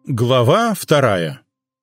Глава 2.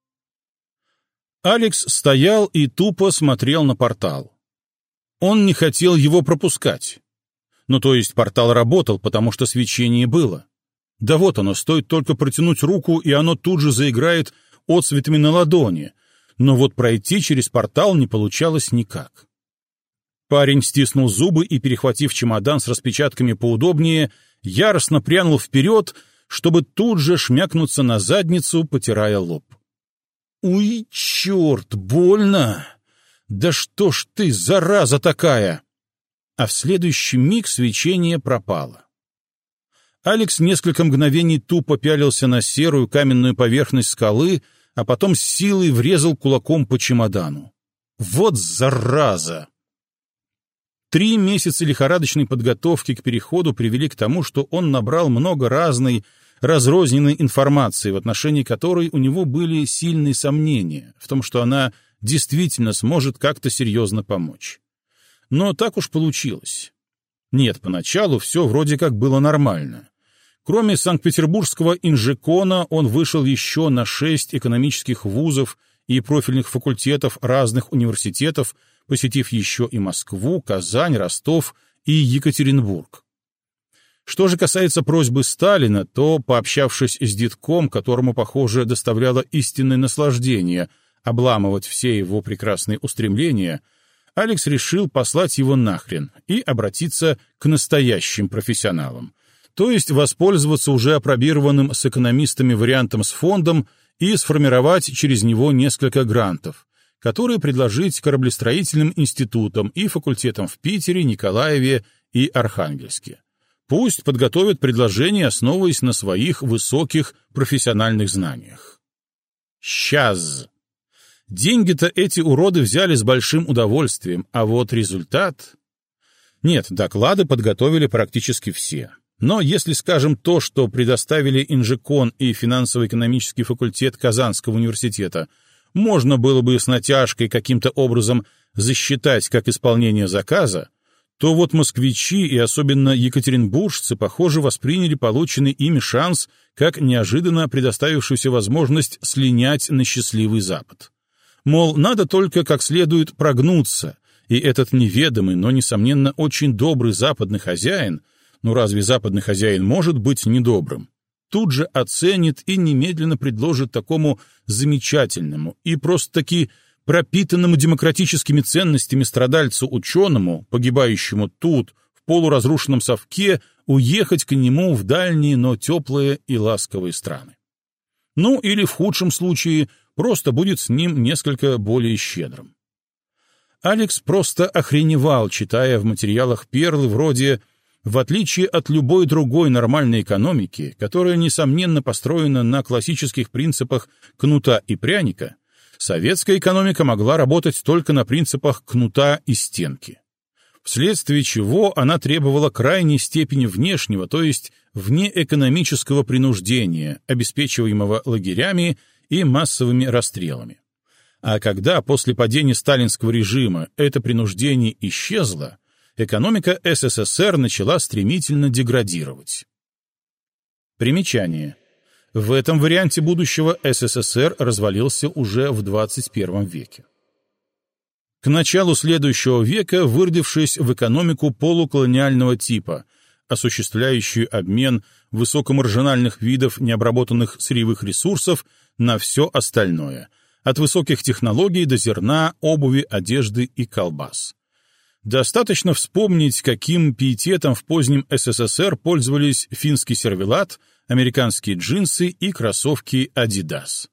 Алекс стоял и тупо смотрел на портал. Он не хотел его пропускать. Ну, то есть портал работал, потому что свечение было. Да вот оно, стоит только протянуть руку, и оно тут же заиграет отцветами на ладони. Но вот пройти через портал не получалось никак. Парень стиснул зубы и, перехватив чемодан с распечатками поудобнее, яростно прянул вперед, чтобы тут же шмякнуться на задницу, потирая лоб. «Уй, черт, больно! Да что ж ты, зараза такая!» А в следующий миг свечение пропало. Алекс несколько мгновений тупо пялился на серую каменную поверхность скалы, а потом с силой врезал кулаком по чемодану. «Вот зараза!» 3 месяца лихорадочной подготовки к переходу привели к тому, что он набрал много разной, разрозненной информации, в отношении которой у него были сильные сомнения в том, что она действительно сможет как-то серьезно помочь. Но так уж получилось. Нет, поначалу все вроде как было нормально. Кроме Санкт-Петербургского инжекона, он вышел еще на 6 экономических вузов и профильных факультетов разных университетов, посетив еще и Москву, Казань, Ростов и Екатеринбург. Что же касается просьбы Сталина, то, пообщавшись с детком, которому, похоже, доставляло истинное наслаждение обламывать все его прекрасные устремления, Алекс решил послать его нахрен и обратиться к настоящим профессионалам, то есть воспользоваться уже апробированным с экономистами вариантом с фондом и сформировать через него несколько грантов, которые предложить кораблестроительным институтам и факультетам в Питере, Николаеве и Архангельске. Пусть подготовят предложения, основываясь на своих высоких профессиональных знаниях. Сейчас. Деньги-то эти уроды взяли с большим удовольствием, а вот результат... Нет, доклады подготовили практически все. Но если, скажем, то, что предоставили инжекон и финансово-экономический факультет Казанского университета, можно было бы с натяжкой каким-то образом засчитать как исполнение заказа, то вот москвичи и особенно екатеринбуржцы, похоже, восприняли полученный ими шанс как неожиданно предоставившуюся возможность слинять на счастливый Запад. Мол, надо только как следует прогнуться, и этот неведомый, но, несомненно, очень добрый западный хозяин, ну разве западный хозяин может быть недобрым, тут же оценит и немедленно предложит такому замечательному и просто-таки пропитанному демократическими ценностями страдальцу-ученому, погибающему тут, в полуразрушенном совке, уехать к нему в дальние, но теплые и ласковые страны. Ну или в худшем случае просто будет с ним несколько более щедрым. Алекс просто охреневал, читая в материалах перлы вроде «В отличие от любой другой нормальной экономики, которая, несомненно, построена на классических принципах кнута и пряника, советская экономика могла работать только на принципах кнута и стенки, вследствие чего она требовала крайней степени внешнего, то есть внеэкономического принуждения, обеспечиваемого лагерями и массовыми расстрелами. А когда после падения сталинского режима это принуждение исчезло, экономика СССР начала стремительно деградировать. Примечание. В этом варианте будущего СССР развалился уже в 21 веке. К началу следующего века, выродившись в экономику полуколониального типа, осуществляющую обмен высокомаржинальных видов необработанных сырьевых ресурсов на все остальное, от высоких технологий до зерна, обуви, одежды и колбас. Достаточно вспомнить, каким пиететом в позднем СССР пользовались финский сервелат, американские джинсы и кроссовки Adidas.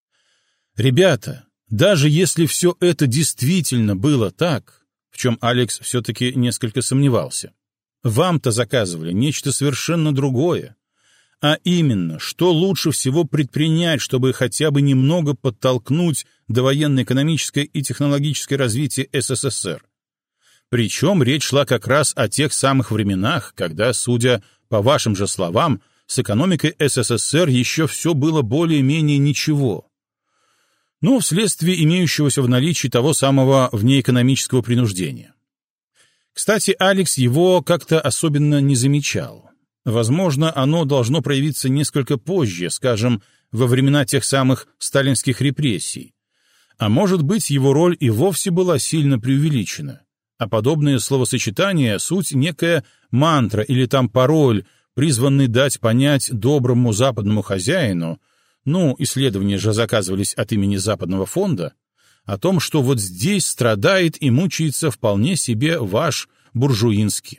Ребята, даже если все это действительно было так, в чем Алекс все-таки несколько сомневался, вам-то заказывали нечто совершенно другое, а именно, что лучше всего предпринять, чтобы хотя бы немного подтолкнуть довоенно-экономическое и технологическое развитие СССР. Причем речь шла как раз о тех самых временах, когда, судя по вашим же словам, с экономикой СССР еще все было более-менее ничего. Но вследствие имеющегося в наличии того самого внеэкономического принуждения. Кстати, Алекс его как-то особенно не замечал. Возможно, оно должно проявиться несколько позже, скажем, во времена тех самых сталинских репрессий. А может быть, его роль и вовсе была сильно преувеличена. А подобное словосочетание — суть некая мантра или там пароль, призванный дать понять доброму западному хозяину, исследования же заказывались от имени Западного фонда, о том, что вот здесь страдает и мучается вполне себе ваш буржуинский.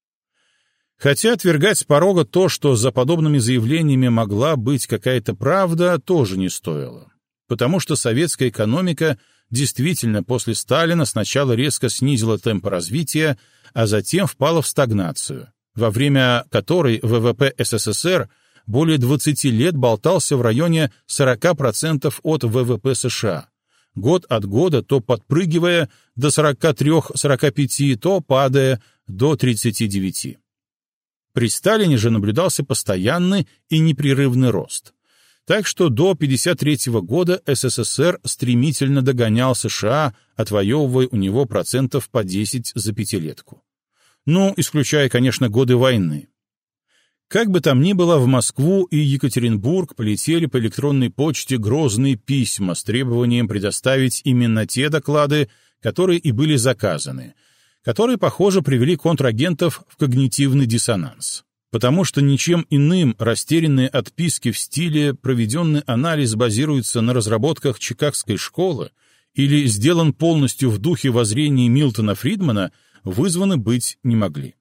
Хотя отвергать с порога то, что за подобными заявлениями могла быть какая-то правда, тоже не стоило. Потому что советская экономика действительно после Сталина сначала резко снизила темпы развития, а затем впала в стагнацию, во время которой ВВП СССР более 20 лет болтался в районе 40% от ВВП США, год от года то подпрыгивая до 43-45, то падая до 39. При Сталине же наблюдался постоянный и непрерывный рост. Так что до 1953 года СССР стремительно догонял США, отвоевывая у него процентов по 10 за пятилетку. Исключая, конечно, годы войны. Как бы там ни было, в Москву и Екатеринбург полетели по электронной почте грозные письма с требованием предоставить именно те доклады, которые и были заказаны, которые, похоже, привели контрагентов в когнитивный диссонанс. Потому что ничем иным растерянные отписки в стиле «проведенный анализ базируется на разработках Чикагской школы» или «сделан полностью в духе воззрений Милтона Фридмана» вызваны быть не могли.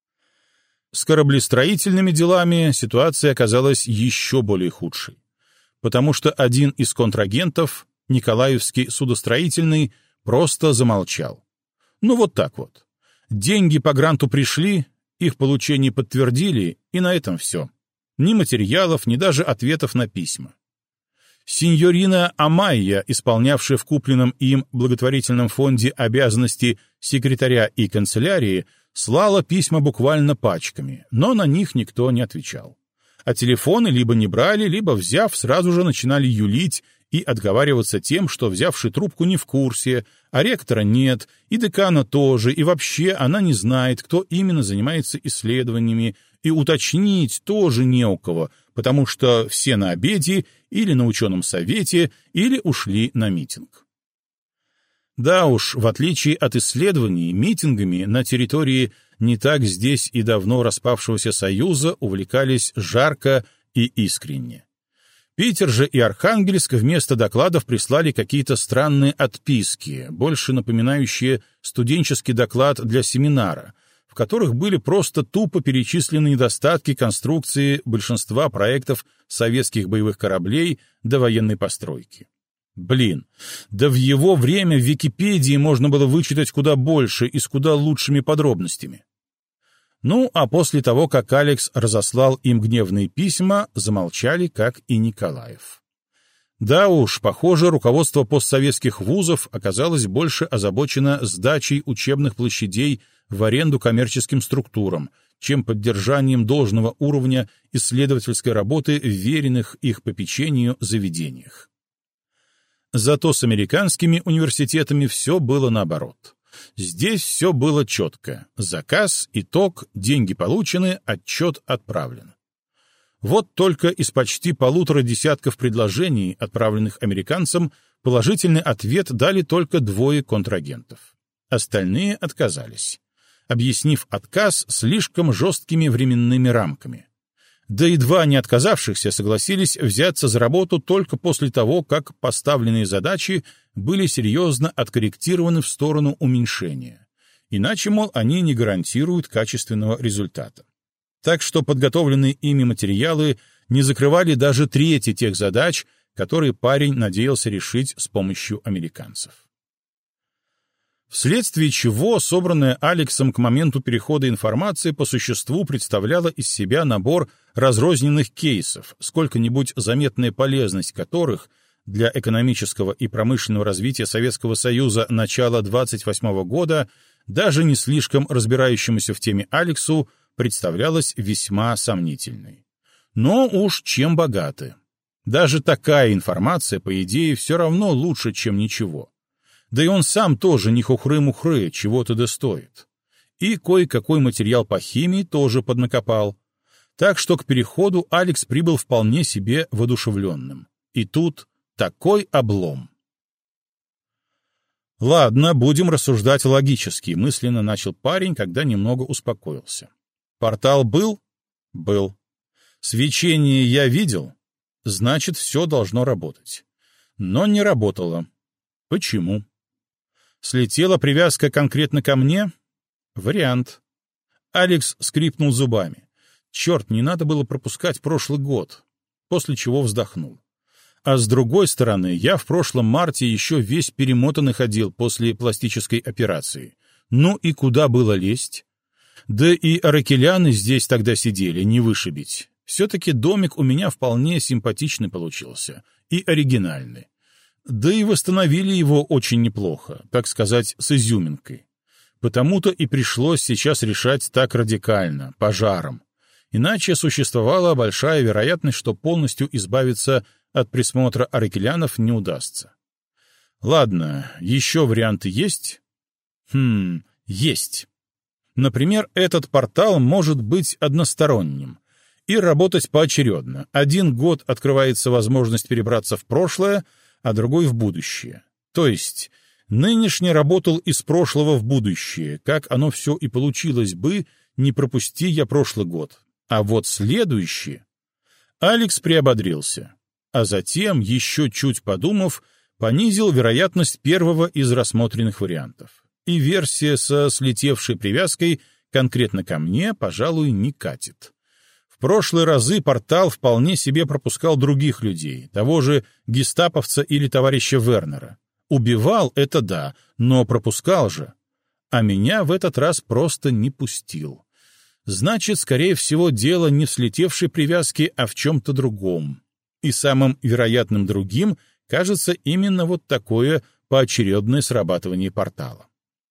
С кораблестроительными делами ситуация оказалась еще более худшей, потому что один из контрагентов, Николаевский судостроительный, просто замолчал. Вот так вот. Деньги по гранту пришли, их получение подтвердили, и на этом все. Ни материалов, ни даже ответов на письма. Синьорина Амайя, исполнявшая в купленном им благотворительном фонде обязанности секретаря и канцелярии, слала письма буквально пачками, но на них никто не отвечал. А телефоны либо не брали, либо, взяв, сразу же начинали юлить и отговариваться тем, что взявший трубку не в курсе, а ректора нет, и декана тоже, и вообще она не знает, кто именно занимается исследованиями, и уточнить тоже не у кого, потому что все на обеде или на ученом совете, или ушли на митинг. Да уж, в отличие от исследований, митингами на территории не так здесь и давно распавшегося Союза увлекались жарко и искренне. Питер же и Архангельск вместо докладов прислали какие-то странные отписки, больше напоминающие студенческий доклад для семинара, в которых были просто тупо перечислены недостатки конструкции большинства проектов советских боевых кораблей до военной постройки. Да в его время в Википедии можно было вычитать куда больше и с куда лучшими подробностями. А после того, как Алекс разослал им гневные письма, замолчали, как и Николаев. Да уж, похоже, руководство постсоветских вузов оказалось больше озабочено сдачей учебных площадей в аренду коммерческим структурам, чем поддержанием должного уровня исследовательской работы в веренных их попечению заведениях. Зато с американскими университетами все было наоборот. Здесь все было четко. Заказ, итог, деньги получены, отчет отправлен. Вот только из почти 1,5 десятков предложений, отправленных американцам, положительный ответ дали только 2 контрагентов. Остальные отказались, объяснив отказ слишком жесткими временными рамками. Да и 2 не отказавшихся согласились взяться за работу только после того, как поставленные задачи были серьезно откорректированы в сторону уменьшения. Иначе, мол, они не гарантируют качественного результата. Так что подготовленные ими материалы не закрывали даже трети тех задач, которые парень надеялся решить с помощью американцев. Вследствие чего собранная Алексом к моменту перехода информация по существу представляла из себя набор разрозненных кейсов, сколько-нибудь заметная полезность которых для экономического и промышленного развития Советского Союза начала 1928 года даже не слишком разбирающемуся в теме Алексу представлялась весьма сомнительной. Но уж чем богаты. Даже такая информация, по идее, все равно лучше, чем ничего. Да и он сам тоже не хухры-мухры, чего-то да стоит. И кое-какой материал по химии тоже поднакопал. Так что к переходу Алекс прибыл вполне себе воодушевленным. И тут такой облом. «Ладно, будем рассуждать логически», — мысленно начал парень, когда немного успокоился. «Портал был?» «Был. Свечение я видел? Значит, все должно работать. Но не работало. Почему? Слетела привязка конкретно ко мне? Вариант». Алекс скрипнул зубами. Черт, не надо было пропускать прошлый год. После чего вздохнул. А с другой стороны, я в прошлом марте еще весь перемотанный ходил после пластической операции. Ну и куда было лезть? Да и аракеляны здесь тогда сидели, не вышибить. Все-таки домик у меня вполне симпатичный получился. И оригинальный. Да и восстановили его очень неплохо, так сказать, с изюминкой. Потому-то и пришлось сейчас решать так радикально, пожаром. Иначе существовала большая вероятность, что полностью избавиться от присмотра аракелянов не удастся. Ладно, еще варианты есть? Есть. Например, этот портал может быть односторонним и работать поочередно. 1 год открывается возможность перебраться в прошлое, а другой в будущее. То есть нынешний работал из прошлого в будущее, как оно все и получилось бы, не пропусти я прошлый год. А вот следующий... Алекс приободрился, а затем, еще чуть подумав, понизил вероятность первого из рассмотренных вариантов. И версия со слетевшей привязкой конкретно ко мне, пожалуй, не катит. В прошлые разы портал вполне себе пропускал других людей, того же гестаповца или товарища Вернера. Убивал — это да, но пропускал же. А меня в этот раз просто не пустил. Значит, скорее всего, дело не в слетевшей привязке, а в чем-то другом. И самым вероятным другим кажется именно вот такое поочередное срабатывание портала.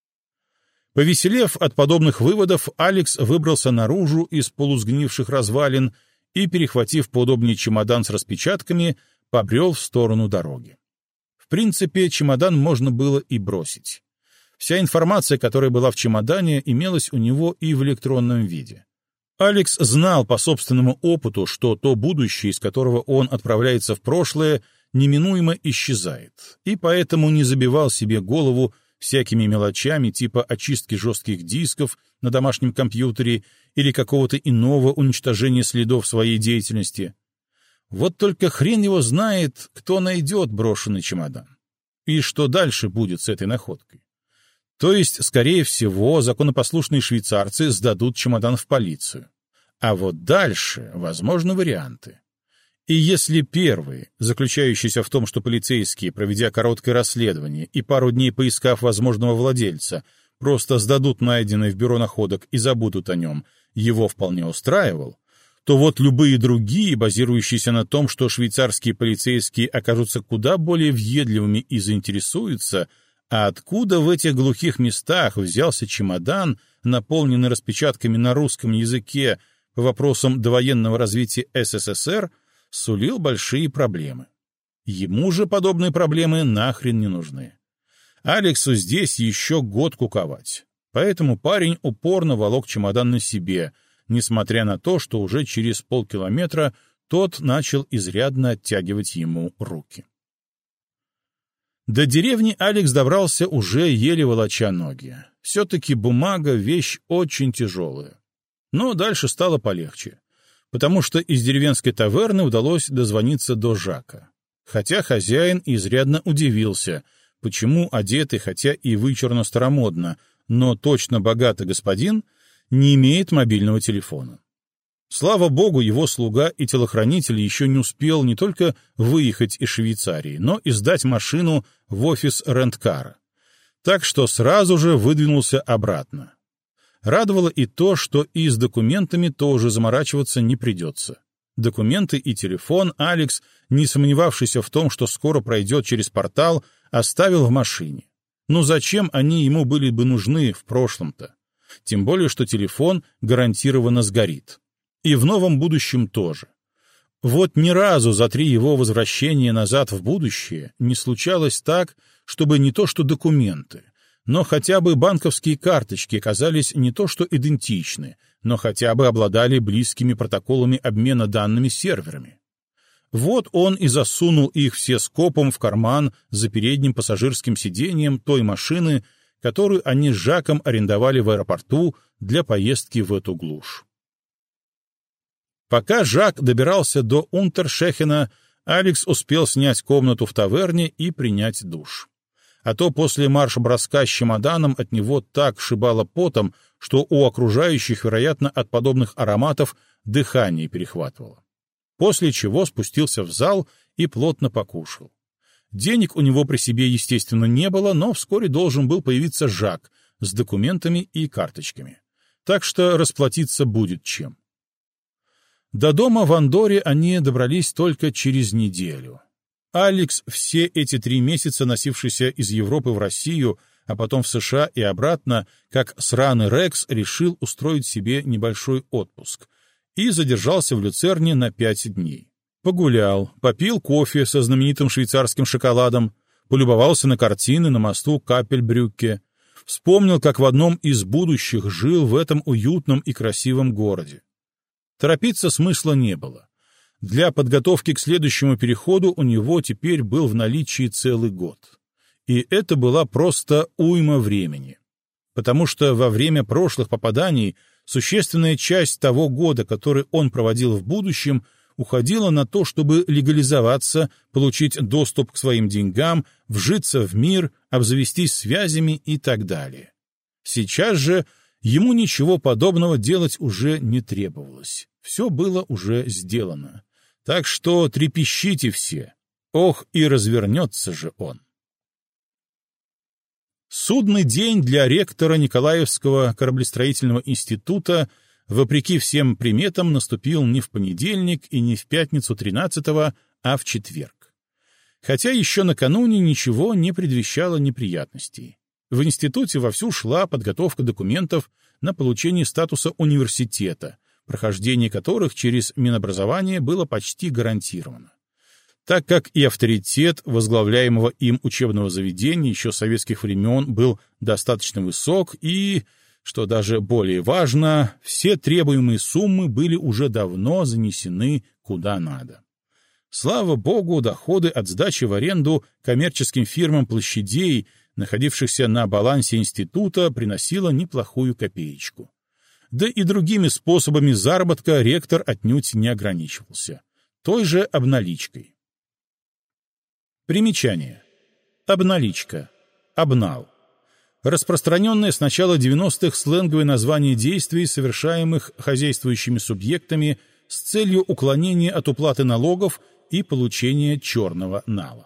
Повеселев от подобных выводов, Алекс выбрался наружу из полусгнивших развалин и, перехватив поудобнее чемодан с распечатками, побрел в сторону дороги. В принципе, чемодан можно было и бросить. Вся информация, которая была в чемодане, имелась у него и в электронном виде. Алекс знал по собственному опыту, что то будущее, из которого он отправляется в прошлое, неминуемо исчезает, и поэтому не забивал себе голову всякими мелочами типа очистки жестких дисков на домашнем компьютере или какого-то иного уничтожения следов своей деятельности. Вот только хрен его знает, кто найдет брошенный чемодан. И что дальше будет с этой находкой. То есть, скорее всего, законопослушные швейцарцы сдадут чемодан в полицию. А вот дальше возможны варианты. И если первый, заключающийся в том, что полицейские, проведя короткое расследование и пару дней поискав возможного владельца, просто сдадут найденный в бюро находок и забудут о нем, его вполне устраивал, то вот любые другие, базирующиеся на том, что швейцарские полицейские окажутся куда более въедливыми и заинтересуются, а откуда в этих глухих местах взялся чемодан, наполненный распечатками на русском языке по вопросам довоенного развития СССР, сулил большие проблемы. Ему же подобные проблемы нахрен не нужны. Алексу здесь еще год куковать. Поэтому парень упорно волок чемодан на себе, несмотря на то, что уже через полкилометра тот начал изрядно оттягивать ему руки. До деревни Алекс добрался уже еле волоча ноги. Все-таки бумага — вещь очень тяжелая. Но дальше стало полегче, потому что из деревенской таверны удалось дозвониться до Жака. Хотя хозяин изрядно удивился, почему одетый, хотя и вычурно старомодно, но точно богатый господин не имеет мобильного телефона. Слава богу, его слуга и телохранитель еще не успел не только выехать из Швейцарии, но и сдать машину в офис рент-кара. Так что сразу же выдвинулся обратно. Радовало и то, что и с документами тоже заморачиваться не придется. Документы и телефон Алекс, не сомневавшийся в том, что скоро пройдет через портал, оставил в машине. Ну зачем они ему были бы нужны в прошлом-то? Тем более, что телефон гарантированно сгорит. И в новом будущем тоже. Вот ни разу за 3 его возвращения назад в будущее не случалось так, чтобы не то что документы, но хотя бы банковские карточки оказались не то что идентичны, но хотя бы обладали близкими протоколами обмена данными серверами. Вот он и засунул их все скопом в карман за передним пассажирским сиденьем той машины, которую они с Жаком арендовали в аэропорту для поездки в эту глушь. Пока Жак добирался до Унтершехена, Алекс успел снять комнату в таверне и принять душ. А то после марш-броска с чемоданом от него так шибало потом, что у окружающих, вероятно, от подобных ароматов дыхание перехватывало. После чего спустился в зал и плотно покушал. Денег у него при себе, естественно, не было, но вскоре должен был появиться Жак с документами и карточками. Так что расплатиться будет чем. До дома в Андорре они добрались только через неделю. Алекс, все эти 3 месяца носившийся из Европы в Россию, а потом в США и обратно, как сраный Рекс, решил устроить себе небольшой отпуск и задержался в Люцерне на 5 дней. Погулял, попил кофе со знаменитым швейцарским шоколадом, полюбовался на картины на мосту Капельбрюкке, вспомнил, как в одном из будущих жил в этом уютном и красивом городе. Торопиться смысла не было. Для подготовки к следующему переходу у него теперь был в наличии целый год. И это была просто уйма времени. Потому что во время прошлых попаданий существенная часть того года, который он проводил в будущем, уходила на то, чтобы легализоваться, получить доступ к своим деньгам, вжиться в мир, обзавестись связями и так далее. Сейчас же ему ничего подобного делать уже не требовалось. Все было уже сделано. Так что трепещите все. Ох, и развернется же он. Судный день для ректора Николаевского кораблестроительного института, вопреки всем приметам, наступил не в понедельник и не в пятницу 13-го, а в четверг. Хотя еще накануне ничего не предвещало неприятностей. В институте вовсю шла подготовка документов на получение статуса университета, прохождение которых через Минобразование было почти гарантировано. Так как и авторитет возглавляемого им учебного заведения еще с советских времен был достаточно высок и, что даже более важно, все требуемые суммы были уже давно занесены куда надо. Слава богу, доходы от сдачи в аренду коммерческим фирмам площадей, находившихся на балансе института, приносило неплохую копеечку. Да и другими способами заработка ректор отнюдь не ограничивался. Той же обналичкой. Примечание. Обналичка. Обнал. Распространенное с начала 90-х сленговое название действий, совершаемых хозяйствующими субъектами с целью уклонения от уплаты налогов и получения черного нала.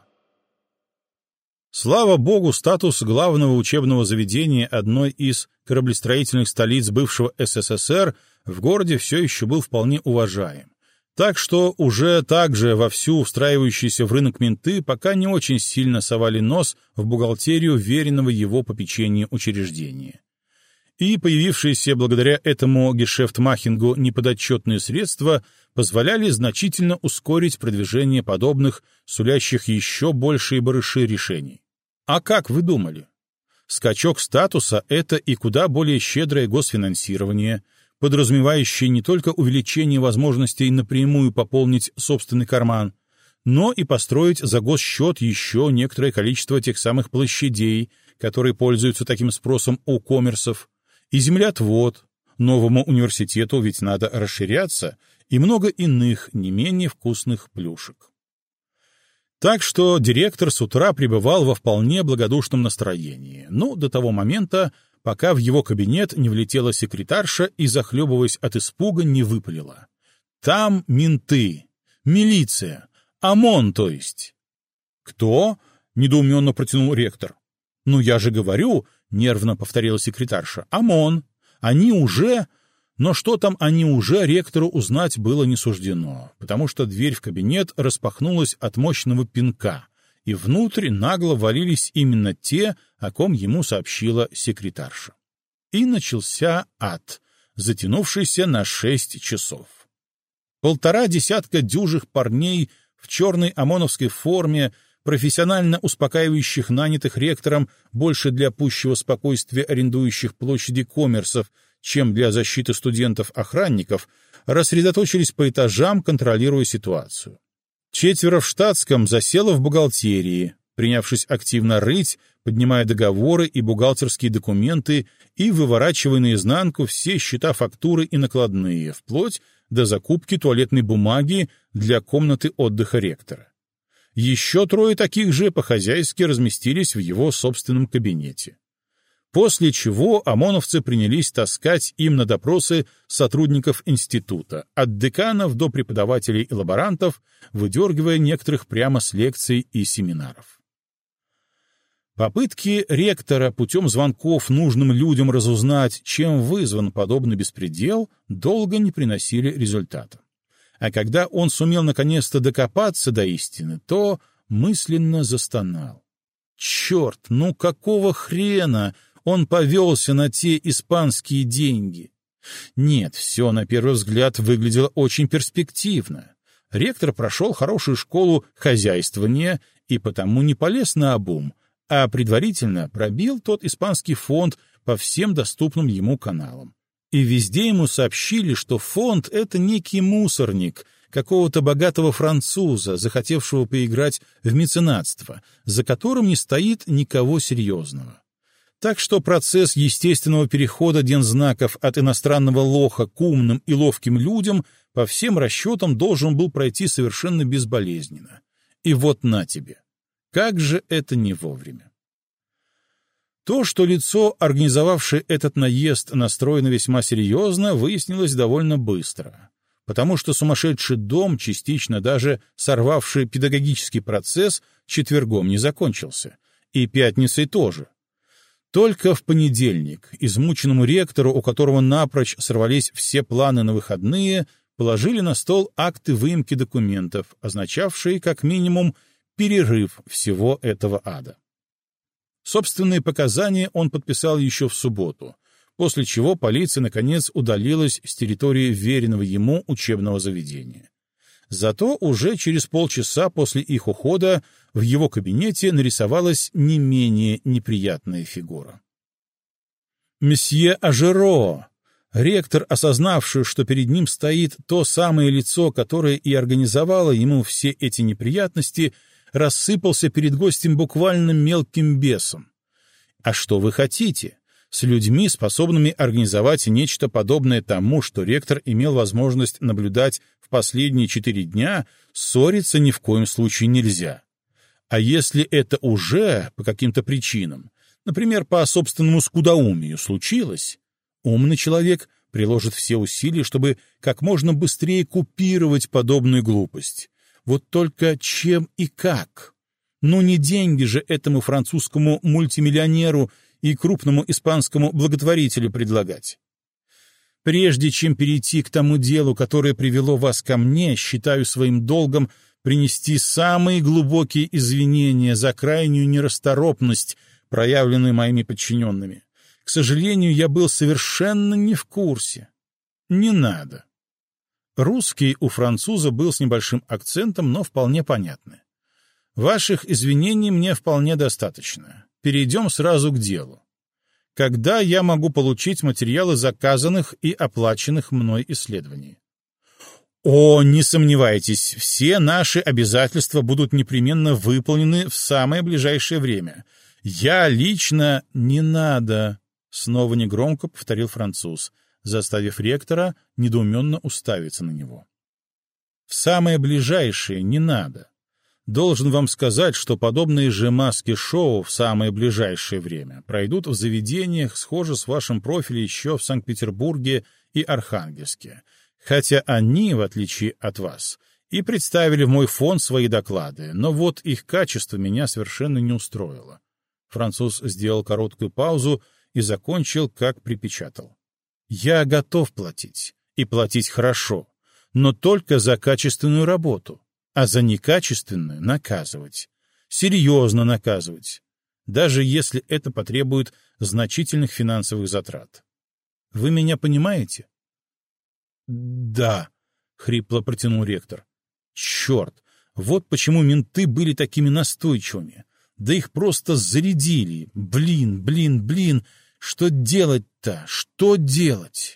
Слава богу, статус главного учебного заведения одной из кораблестроительных столиц бывшего СССР в городе все еще был вполне уважаем. Так что уже также вовсю встраивающиеся в рынок менты пока не очень сильно совали нос в бухгалтерию веренного его попечения учреждения. И появившиеся благодаря этому гешефтмахингу неподотчетные средства позволяли значительно ускорить продвижение подобных, сулящих еще большие барыши решений. А как вы думали? Скачок статуса — это и куда более щедрое госфинансирование, подразумевающее не только увеличение возможностей напрямую пополнить собственный карман, но и построить за госсчет еще некоторое количество тех самых площадей, которые пользуются таким спросом у коммерсов, и землеотвод, новому университету ведь надо расширяться, и много иных не менее вкусных плюшек. Так что директор с утра пребывал во вполне благодушном настроении, но до того момента, пока в его кабинет не влетела секретарша и, захлебываясь от испуга, не выпалила. «Там менты, милиция, ОМОН, то есть». «Кто?» — недоуменно протянул ректор. «Ну, я же говорю», — нервно повторила секретарша, — «ОМОН. Они уже...» Но что там они уже, ректору узнать было не суждено, потому что дверь в кабинет распахнулась от мощного пинка, и внутрь нагло валились именно те, о ком ему сообщила секретарша. И начался ад, затянувшийся на 6 часов. 1,5 десятка дюжих парней в черной ОМОНовской форме, профессионально успокаивающих нанятых ректором больше для пущего спокойствия арендующих площади коммерсов, чем для защиты студентов-охранников, рассредоточились по этажам, контролируя ситуацию. 4 в штатском засело в бухгалтерии, принявшись активно рыть, поднимая договоры и бухгалтерские документы и выворачивая наизнанку все счета, фактуры и накладные, вплоть до закупки туалетной бумаги для комнаты отдыха ректора. Еще 3 таких же по-хозяйски разместились в его собственном кабинете. После чего ОМОНовцы принялись таскать им на допросы сотрудников института, от деканов до преподавателей и лаборантов, выдергивая некоторых прямо с лекций и семинаров. Попытки ректора путем звонков нужным людям разузнать, чем вызван подобный беспредел, долго не приносили результата. А когда он сумел наконец-то докопаться до истины, то мысленно застонал. Черт, ну какого хрена он повелся на те испанские деньги? Нет, все на первый взгляд выглядело очень перспективно. Ректор прошел хорошую школу хозяйствования и потому не полез наобум, а предварительно пробил тот испанский фонд по всем доступным ему каналам. И везде ему сообщили, что фонд — это некий мусорник какого-то богатого француза, захотевшего поиграть в меценатство, за которым не стоит никого серьезного. Так что процесс естественного перехода дензнаков от иностранного лоха к умным и ловким людям по всем расчетам должен был пройти совершенно безболезненно. И вот на тебе. Как же это не вовремя. То, что лицо, организовавшее этот наезд, настроено весьма серьезно, выяснилось довольно быстро, потому что сумасшедший дом, частично даже сорвавший педагогический процесс, четвергом не закончился, и пятницей тоже. Только в понедельник измученному ректору, у которого напрочь сорвались все планы на выходные, положили на стол акты выемки документов, означавшие как минимум перерыв всего этого ада. Собственные показания он подписал еще в субботу, после чего полиция, наконец, удалилась с территории веренного ему учебного заведения. Зато уже через полчаса после их ухода в его кабинете нарисовалась не менее неприятная фигура. Месье Ажеро, ректор, осознавший, что перед ним стоит то самое лицо, которое и организовало ему все эти неприятности, рассыпался перед гостем буквально мелким бесом. А что вы хотите? С людьми, способными организовать нечто подобное тому, что ректор имел возможность наблюдать в последние 4 дня, ссориться ни в коем случае нельзя. А если это уже по каким-то причинам, например, по собственному скудоумию, случилось, умный человек приложит все усилия, чтобы как можно быстрее купировать подобную глупость. Вот только чем и как? Ну не деньги же этому французскому мультимиллионеру и крупному испанскому благотворителю предлагать. Прежде чем перейти к тому делу, которое привело вас ко мне, считаю своим долгом принести самые глубокие извинения за крайнюю нерасторопность, проявленную моими подчиненными. К сожалению, я был совершенно не в курсе. Не надо. Русский у француза был с небольшим акцентом, но вполне понятный. Ваших извинений мне вполне достаточно. Перейдем сразу к делу. Когда я могу получить материалы заказанных и оплаченных мной исследований? О, не сомневайтесь, все наши обязательства будут непременно выполнены в самое ближайшее время. Я лично... Не надо, снова негромко повторил француз, заставив ректора недоуменно уставиться на него. В самое ближайшее не надо. Должен вам сказать, что подобные же маски-шоу в самое ближайшее время пройдут в заведениях, схожих с вашим профилем еще в Санкт-Петербурге и Архангельске, хотя они, в отличие от вас, и представили в мой фонд свои доклады, но вот их качество меня совершенно не устроило. Француз сделал короткую паузу и закончил, как припечатал. Я готов платить, и платить хорошо, но только за качественную работу, а за некачественную наказывать. Серьезно наказывать, даже если это потребует значительных финансовых затрат. Вы меня понимаете? Да, хрипло протянул ректор. Черт, вот почему менты были такими настойчивыми. Да их просто зарядили. Блин. Что делать-то? Что делать?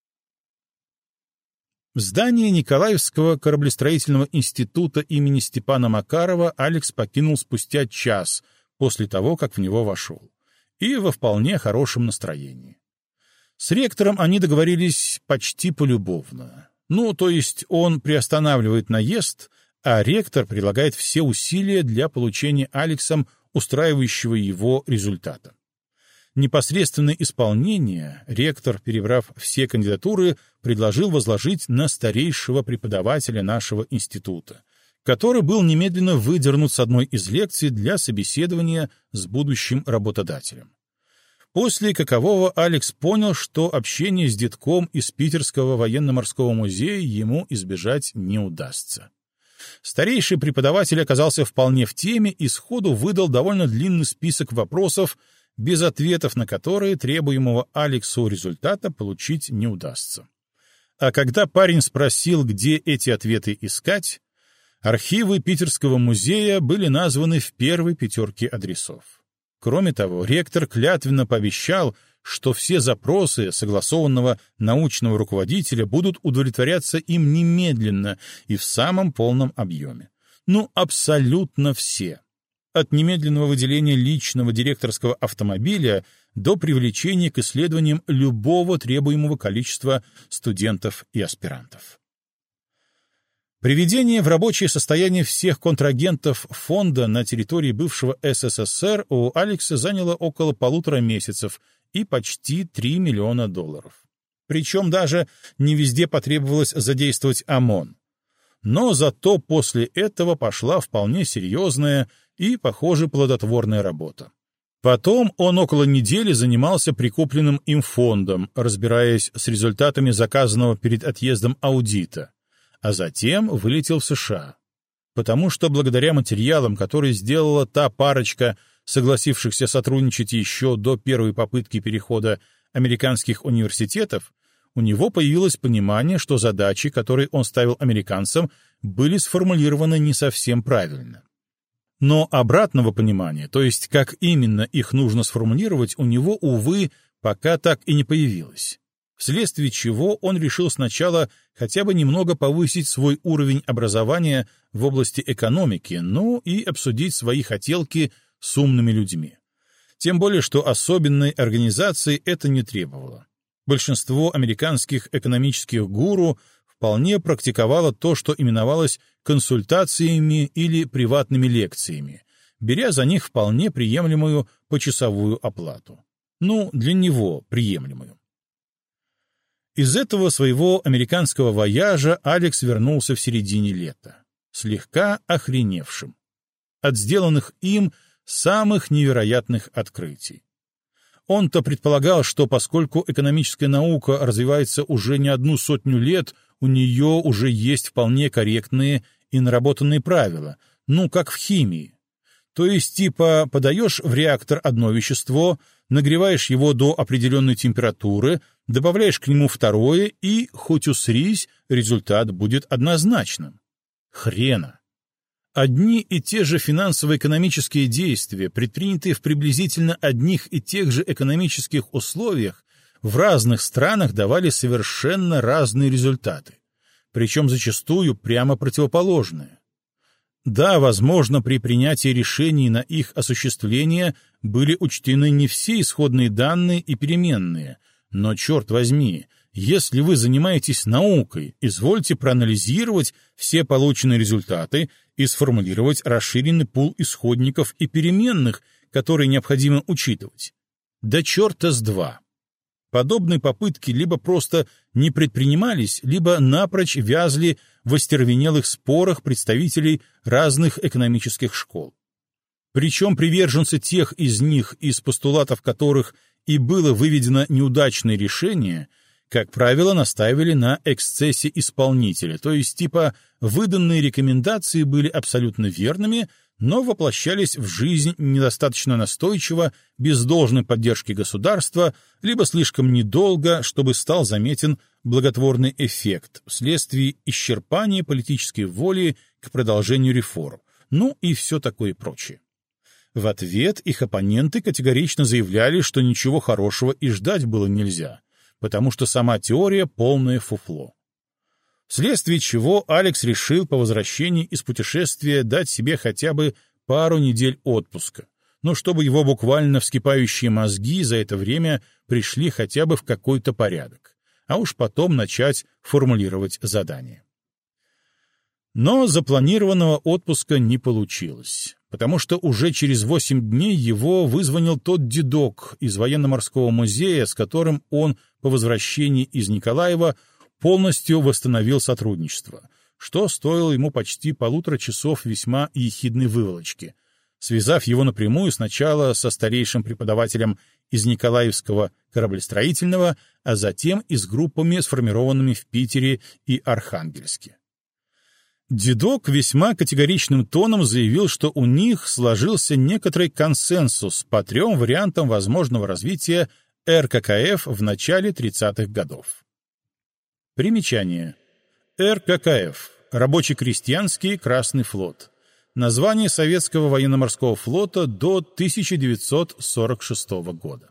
Здание Николаевского кораблестроительного института имени Степана Макарова Алекс покинул спустя час после того, как в него вошел, и во вполне хорошем настроении. С ректором они договорились почти полюбовно. Ну, то есть он приостанавливает наезд, а ректор прилагает все усилия для получения Алексом устраивающего его результата. Непосредственное исполнение ректор, перебрав все кандидатуры, предложил возложить на старейшего преподавателя нашего института, который был немедленно выдернут с одной из лекций для собеседования с будущим работодателем. После какового Алекс понял, что общение с детком из Питерского военно-морского музея ему избежать не удастся. Старейший преподаватель оказался вполне в теме и сходу выдал довольно длинный список вопросов, без ответов на которые требуемого Алексу результата получить не удастся. А когда парень спросил, где эти ответы искать, архивы Питерского музея были названы в первой пятерке адресов. Кроме того, ректор клятвенно пообещал, что все запросы согласованного научного руководителя будут удовлетворяться им немедленно и в самом полном объеме. Ну, абсолютно все. От немедленного выделения личного директорского автомобиля до привлечения к исследованиям любого требуемого количества студентов и аспирантов. Приведение в рабочее состояние всех контрагентов фонда на территории бывшего СССР у Алекса заняло около 1,5 месяцев и почти $3 миллиона. Причем даже не везде потребовалось задействовать ОМОН. Но зато после этого пошла вполне серьезная и, похоже, плодотворная работа. Потом он около недели занимался прикупленным им фондом, разбираясь с результатами заказанного перед отъездом аудита, а затем вылетел в США. Потому что благодаря материалам, которые сделала та парочка, согласившихся сотрудничать еще до первой попытки перехода американских университетов, у него появилось понимание, что задачи, которые он ставил американцам, были сформулированы не совсем правильно. Но обратного понимания, то есть как именно их нужно сформулировать, у него, увы, пока так и не появилось. Вследствие чего он решил сначала хотя бы немного повысить свой уровень образования в области экономики, ну и обсудить свои хотелки с умными людьми. Тем более, что особенной организации это не требовало. Большинство американских экономических гуру вполне практиковало то, что именовалось консультациями или приватными лекциями, беря за них вполне приемлемую почасовую оплату. Ну, для него приемлемую. Из этого своего американского вояжа Алекс вернулся в середине лета, слегка охреневшим от сделанных им самых невероятных открытий. Он-то предполагал, что поскольку экономическая наука развивается уже не 100 лет, у нее уже есть вполне корректные и наработанные правила, ну, как в химии. То есть, типа, подаешь в реактор одно вещество, нагреваешь его до определенной температуры, добавляешь к нему второе, и, хоть усрись, результат будет однозначным. Хрена! Одни и те же финансово-экономические действия, предпринятые в приблизительно одних и тех же экономических условиях, в разных странах давали совершенно разные результаты, причем зачастую прямо противоположные. Да, возможно, при принятии решений на их осуществление были учтены не все исходные данные и переменные, но, черт возьми, если вы занимаетесь наукой, извольте проанализировать все полученные результаты и сформулировать расширенный пул исходников и переменных, которые необходимо учитывать. Да черта с два! Подобные попытки либо просто не предпринимались, либо напрочь вязли в остервенелых спорах представителей разных экономических школ. Причем приверженцы тех из них, из постулатов которых и было выведено неудачное решение, как правило, настаивали на эксцессе исполнителя, то есть типа выданные рекомендации были абсолютно верными, но воплощались в жизнь недостаточно настойчиво, без должной поддержки государства, либо слишком недолго, чтобы стал заметен благотворный эффект вследствие исчерпания политической воли к продолжению реформ, ну и все такое прочее. В ответ их оппоненты категорично заявляли, что ничего хорошего и ждать было нельзя, потому что сама теория — полное фуфло. Вследствие чего Алекс решил по возвращении из путешествия дать себе хотя бы пару недель отпуска, но чтобы его буквально вскипающие мозги за это время пришли хотя бы в какой-то порядок, а уж потом начать формулировать задания. Но запланированного отпуска не получилось, потому что уже через 8 дней его вызвонил тот дедок из военно-морского музея, с которым он по возвращении из Николаева полностью восстановил сотрудничество, что стоило ему почти 1,5 часов весьма ехидной выволочки, связав его напрямую сначала со старейшим преподавателем из Николаевского кораблестроительного, а затем и с группами, сформированными в Питере и Архангельске. Дедок весьма категоричным тоном заявил, что у них сложился некоторый консенсус по 3 вариантам возможного развития РККФ в начале 30-х годов. Примечание. РККФ — Рабоче-крестьянский Красный флот. Название советского военно-морского флота до 1946 года.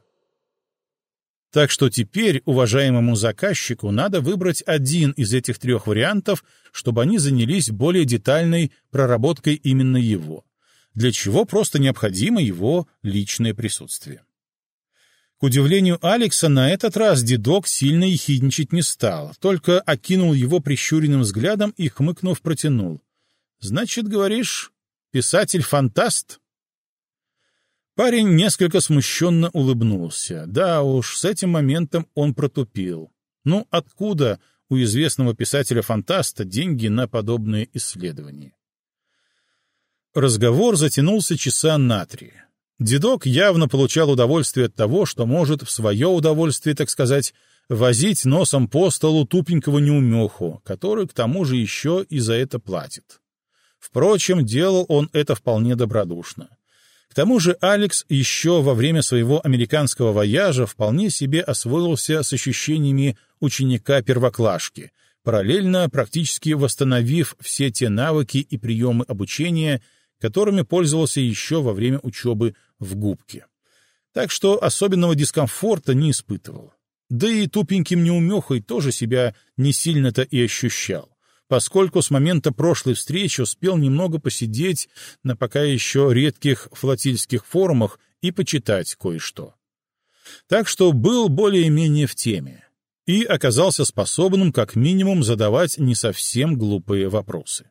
Так что теперь уважаемому заказчику надо выбрать один из этих 3 вариантов, чтобы они занялись более детальной проработкой именно его, для чего просто необходимо его личное присутствие. К удивлению Алекса, на этот раз дедок сильно ехидничать не стал, только окинул его прищуренным взглядом и, хмыкнув, протянул. «Значит, говоришь, писатель-фантаст?» Парень несколько смущенно улыбнулся. Да уж, с этим моментом он протупил. Ну, откуда у известного писателя-фантаста деньги на подобные исследования? Разговор затянулся часа на 3. Дедок явно получал удовольствие от того, что может в свое удовольствие, так сказать, возить носом по столу тупенького неумеху, который к тому же еще и за это платит. Впрочем, делал он это вполне добродушно. К тому же Алекс еще во время своего американского вояжа вполне себе освоился с ощущениями ученика-первоклашки, параллельно практически восстановив все те навыки и приемы обучения, которыми пользовался еще во время учебы в Губке. Так что особенного дискомфорта не испытывал. Да и тупеньким неумехой тоже себя не сильно-то и ощущал, поскольку с момента прошлой встречи успел немного посидеть на пока еще редких флотильских форумах и почитать кое-что. Так что был более-менее в теме и оказался способным как минимум задавать не совсем глупые вопросы.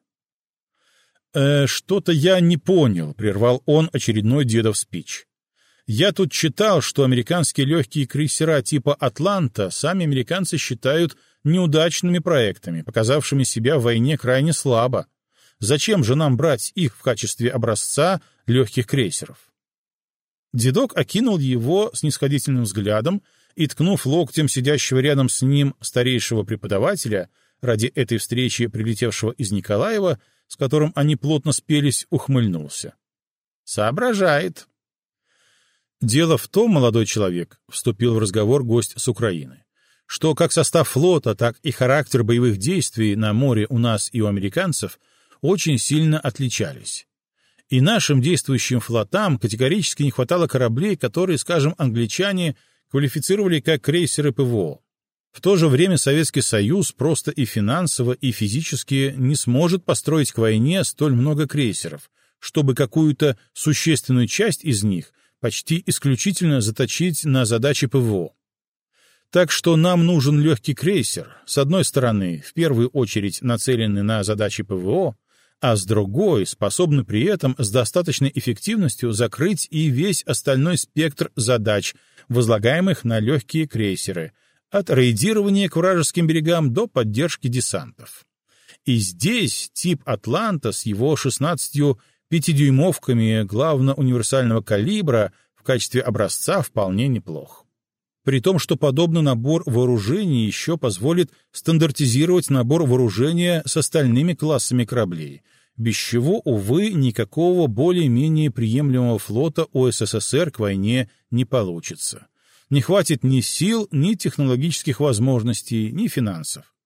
«Что-то я не понял», — прервал он очередной дедов спич. «Я тут читал, что американские легкие крейсера типа «Атланта» сами американцы считают неудачными проектами, показавшими себя в войне крайне слабо. Зачем же нам брать их в качестве образца легких крейсеров?» Дедок окинул его снисходительным взглядом и, ткнув локтем сидящего рядом с ним старейшего преподавателя, ради этой встречи прилетевшего из Николаева, с которым они плотно спелись, ухмыльнулся. «Соображает». «Дело в том, молодой человек», — вступил в разговор гость с Украины, что как состав флота, так и характер боевых действий на море у нас и у американцев очень сильно отличались. И нашим действующим флотам категорически не хватало кораблей, которые, скажем, англичане квалифицировали как крейсеры ПВО. В то же время Советский Союз просто и финансово, и физически не сможет построить к войне столь много крейсеров, чтобы какую-то существенную часть из них почти исключительно заточить на задачи ПВО. Так что нам нужен легкий крейсер, с одной стороны, в первую очередь нацеленный на задачи ПВО, а с другой, способный при этом с достаточной эффективностью закрыть и весь остальной спектр задач, возлагаемых на легкие крейсеры, от рейдирования к вражеским берегам до поддержки десантов. И здесь тип «Атланта» с его 16 пятидюймовками главно-универсального калибра в качестве образца вполне неплох. При том, что подобный набор вооружений еще позволит стандартизировать набор вооружения с остальными классами кораблей, без чего, увы, никакого более-менее приемлемого флота у СССР к войне не получится. Не хватит ни сил, ни технологических возможностей, ни финансов.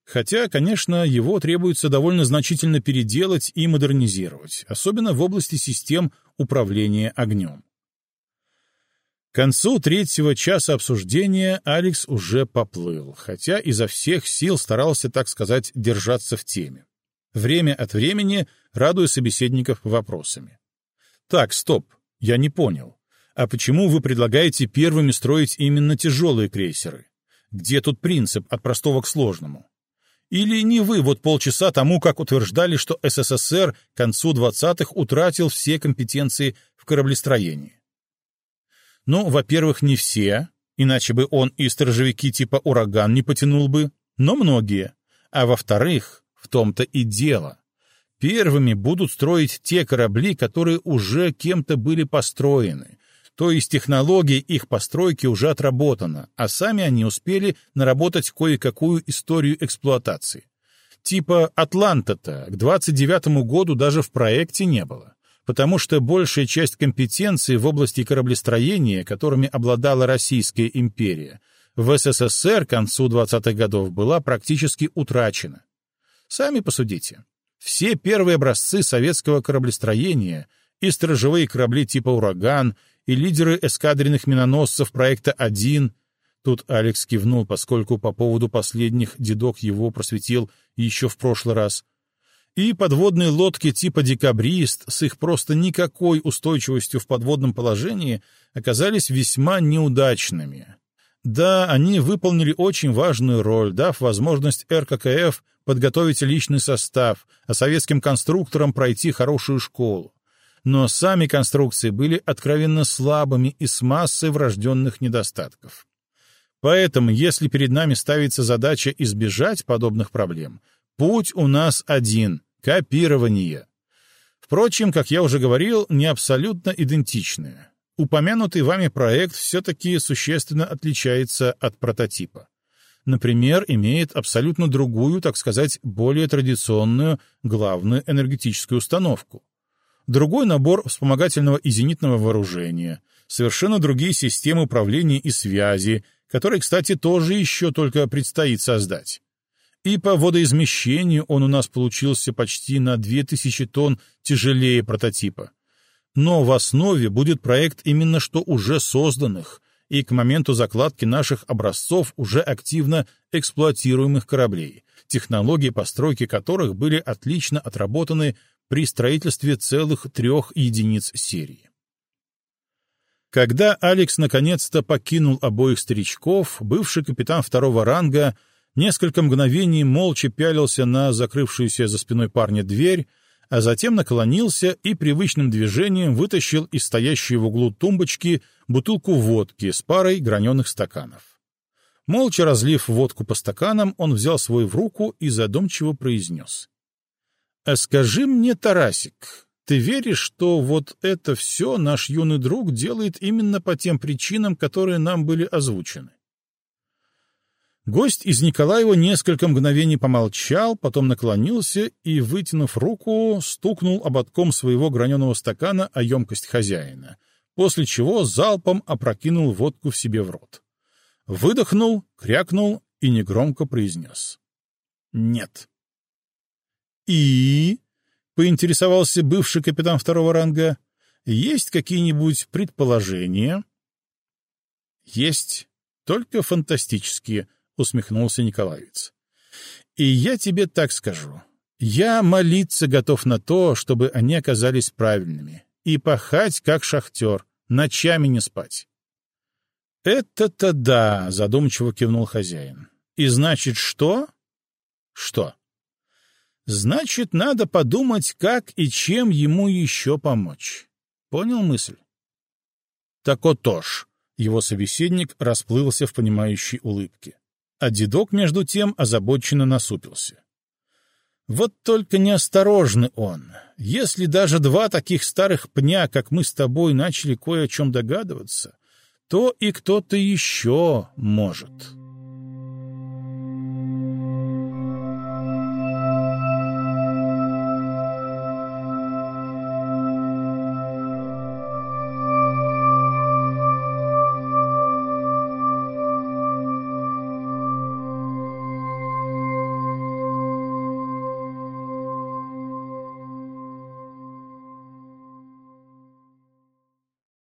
Хотя, конечно, его требуется довольно значительно переделать и модернизировать, особенно в области систем управления огнем. К концу третьего часа обсуждения Алекс уже поплыл, хотя изо всех сил старался, так сказать, держаться в теме. Время от времени радуя собеседников вопросами. «Так, стоп, я не понял. А почему вы предлагаете первыми строить именно тяжелые крейсеры? Где тут принцип от простого к сложному? Или не вы вот полчаса тому, как утверждали, что СССР к концу 20-х утратил все компетенции в кораблестроении?» Ну, во-первых, не все, иначе бы он и сторожевики типа «Ураган» не потянул бы, но многие. А во-вторых, в том-то и дело. Первыми будут строить те корабли, которые уже кем-то были построены, то есть технология их постройки уже отработана, а сами они успели наработать кое-какую историю эксплуатации. Типа «Атланта»-то к 29-му году даже в проекте не было, потому что большая часть компетенций в области кораблестроения, которыми обладала Российская империя, в СССР к концу 20-х годов была практически утрачена. Сами посудите. Все первые образцы советского кораблестроения и сторожевые корабли типа «Ураган», и лидеры эскадренных миноносцев проекта «1», тут Алекс кивнул, поскольку по поводу последних дедок его просветил еще в прошлый раз, и подводные лодки типа «Декабрист» с их просто никакой устойчивостью в подводном положении оказались весьма неудачными. Да, они выполнили очень важную роль, дав возможность РККФ подготовить личный состав, а советским конструкторам пройти хорошую школу. Но сами конструкции были откровенно слабыми и с массой врожденных недостатков. Поэтому, если перед нами ставится задача избежать подобных проблем, путь у нас один — копирование. Впрочем, как я уже говорил, не абсолютно идентичное. Упомянутый вами проект все-таки существенно отличается от прототипа. Например, имеет абсолютно другую, так сказать, более традиционную главную энергетическую установку. Другой набор вспомогательного и зенитного вооружения, совершенно другие системы управления и связи, которые, кстати, тоже еще только предстоит создать. И по водоизмещению он у нас получился почти на 2000 тонн тяжелее прототипа. Но в основе будет проект именно что уже созданных и к моменту закладки наших образцов уже активно эксплуатируемых кораблей, технологии постройки которых были отлично отработаны при строительстве целых 3 единиц серии. Когда Алекс наконец-то покинул обоих старичков, бывший капитан 2-го ранга несколько мгновений молча пялился на закрывшуюся за спиной парня дверь, а затем наклонился и привычным движением вытащил из стоящей в углу тумбочки бутылку водки с парой граненых стаканов. Молча разлив водку по стаканам, он взял свой в руку и задумчиво произнес: «А скажи мне, Тарасик, ты веришь, что вот это все наш юный друг делает именно по тем причинам, которые нам были озвучены?» Гость из Николаева несколько мгновений помолчал, потом наклонился и, вытянув руку, стукнул ободком своего граненого стакана о емкость хозяина, после чего залпом опрокинул водку в себе в рот. Выдохнул, крякнул и негромко произнес: «Нет». «И?» — поинтересовался бывший капитан 2-го ранга. «Есть какие-нибудь предположения?» «Есть, только фантастические», — усмехнулся Николаевец. «И я тебе так скажу. Я молиться готов на то, чтобы они оказались правильными, и пахать, как шахтер, ночами не спать». «Это-то да», — задумчиво кивнул хозяин. «И значит, что?» «Что?» «Значит, надо подумать, как и чем ему еще помочь. Понял мысль?» «Так отож», — его собеседник расплылся в понимающей улыбке. А дедок, между тем, озабоченно насупился. «Вот только неосторожный он. Если даже 2 таких старых пня, как мы с тобой, начали кое о чем догадываться, то и кто-то еще может».